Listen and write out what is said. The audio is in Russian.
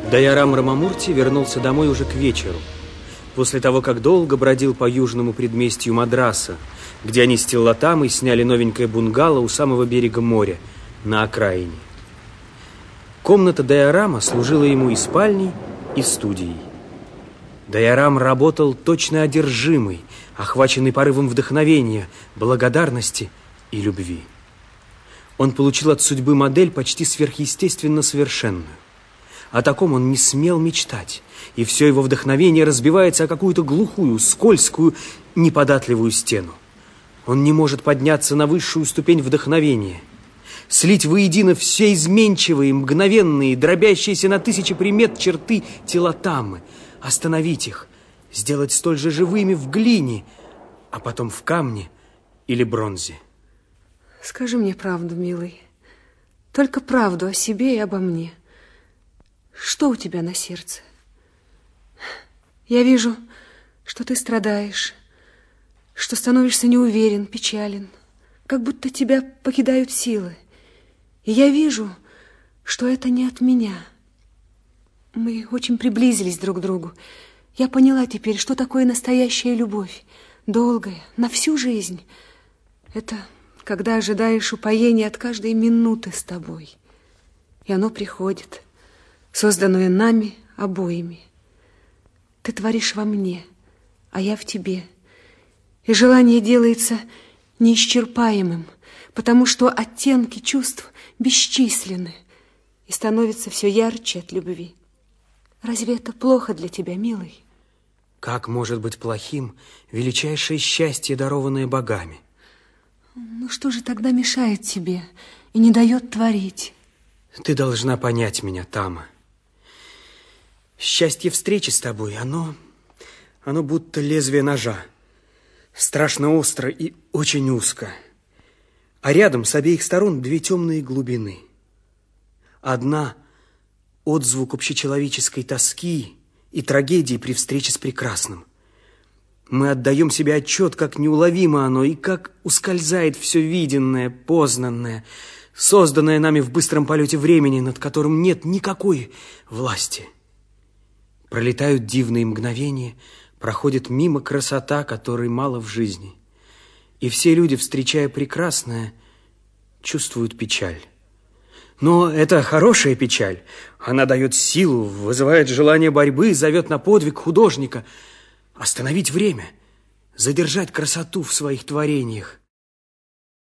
Дайарам Рамамурти вернулся домой уже к вечеру, после того, как долго бродил по южному предместью Мадраса, где они с Тиллотамой сняли новенькое бунгало у самого берега моря, на окраине. Комната Дайарама служила ему и спальней, и студией. Дайарам работал точно одержимый, охваченный порывом вдохновения, благодарности и любви. Он получил от судьбы модель почти сверхъестественно совершенную. О таком он не смел мечтать, и все его вдохновение разбивается о какую-то глухую, скользкую, неподатливую стену. Он не может подняться на высшую ступень вдохновения, слить воедино все изменчивые, мгновенные, дробящиеся на тысячи примет черты Тиллотамы, остановить их, сделать столь же живыми в глине, а потом в камне или бронзе. Скажи мне правду, милый, только правду о себе и обо мне. Что у тебя на сердце? Я вижу, что ты страдаешь, что становишься неуверен, печален, как будто тебя покидают силы. И я вижу, что это не от меня. Мы очень приблизились друг к другу. Я поняла теперь, что такое настоящая любовь, долгая, на всю жизнь. Это когда ожидаешь упоения от каждой минуты с тобой. И оно приходит, созданное нами обоими. Ты творишь во мне, а я в тебе. И желание делается неисчерпаемым, потому что оттенки чувств бесчисленны и становятся все ярче от любви. Разве это плохо для тебя, милый? Как может быть плохим величайшее счастье, дарованное богами? Ну что же тогда мешает тебе и не дает творить? Ты должна понять меня, Тама. Счастье встречи с тобой, оно будто лезвие ножа. Страшно остро и очень узко. А рядом с обеих сторон две темные глубины. Одна — отзвук общечеловеческой тоски и трагедии при встрече с прекрасным. Мы отдаем себе отчет, как неуловимо оно и как ускользает все виденное, познанное, созданное нами в быстром полете времени, над которым нет никакой власти. Пролетают дивные мгновения, проходит мимо красота, которой мало в жизни. И все люди, встречая прекрасное, чувствуют печаль. Но это хорошая печаль. Она дает силу, вызывает желание борьбы, зовет на подвиг художника. Остановить время, задержать красоту в своих творениях.